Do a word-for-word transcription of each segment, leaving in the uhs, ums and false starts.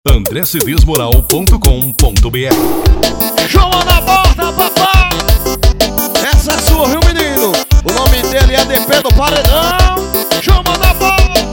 andré cedês moral ponto com ponto br. João na borda, papai! Essa é sua, viu, menino? O nome dele é D P do Paredão. João na borda!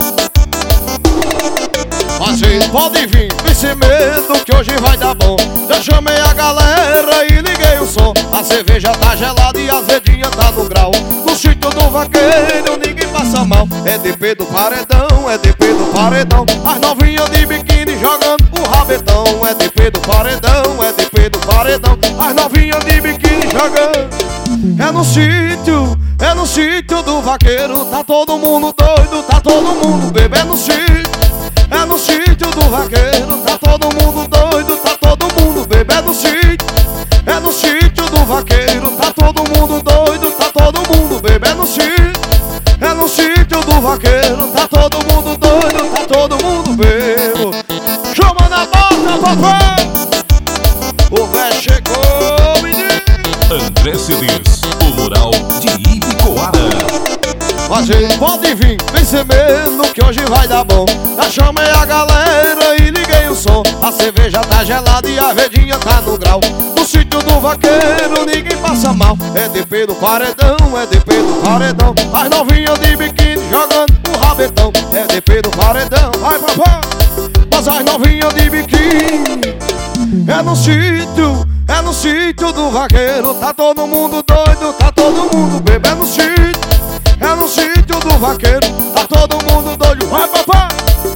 Mas pode vir, vem sem medo que hoje vai dar bom. Já chamei a galera e liguei o som. A cerveja tá gelada e a azedinha tá no grau. No sítio do vaqueiro ninguém passa mal. É D P do Paredão, é D P do Paredão. As novinhas de biquíni jogando o rabetão. É D P do Paredão, é D P do Paredão. As novinhas de biquíni jogando. É no sítio, é no sítio do vaqueiro. Tá todo mundo doido, tá todo mundo bebendo. É no sítio, é no sítio do vaqueiro. Tá todo mundo doido, tá todo mundo bebendo. É no sítio, é no sítio do vaqueiro. Tá todo mundo doido, tá todo mundo bebendo. É no sítio, é no sítio do vaqueiro. Tá todo mundo doido, tá todo mundo bebo. Chama na bota, papai! O véi chegou, menino! André Cedês, o mural de Ibicoara. Mas pode vir, vem sem medo que hoje vai dar bom. Já chamei a galera e liguei o som. A cerveja tá gelada e a verdinha tá no grau. No sítio do vaqueiro ninguém passa mal. É D P do Paredão, é D P do Paredão. As novinhas de biquíni jogando o rabetão. É D P do Paredão, vai papai. Mas as novinhas de biquíni é no sítio, é no sítio do vaqueiro. Tá todo mundo doido, tá todo mundo bebendo. É no sítio, é no sítio do vaqueiro. Tá todo mundo doido, vai papai.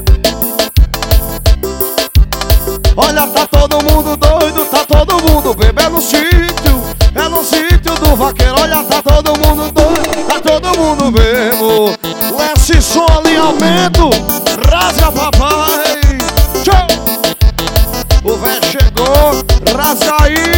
Olha, tá todo mundo doido, tá todo mundo bebendo. É no sítio, é no sítio do vaqueiro. Olha, tá todo mundo doido, tá todo mundo bebo. Lesse som, alinhamento, rasga papai. Tchau. O véi chegou, rasga aí.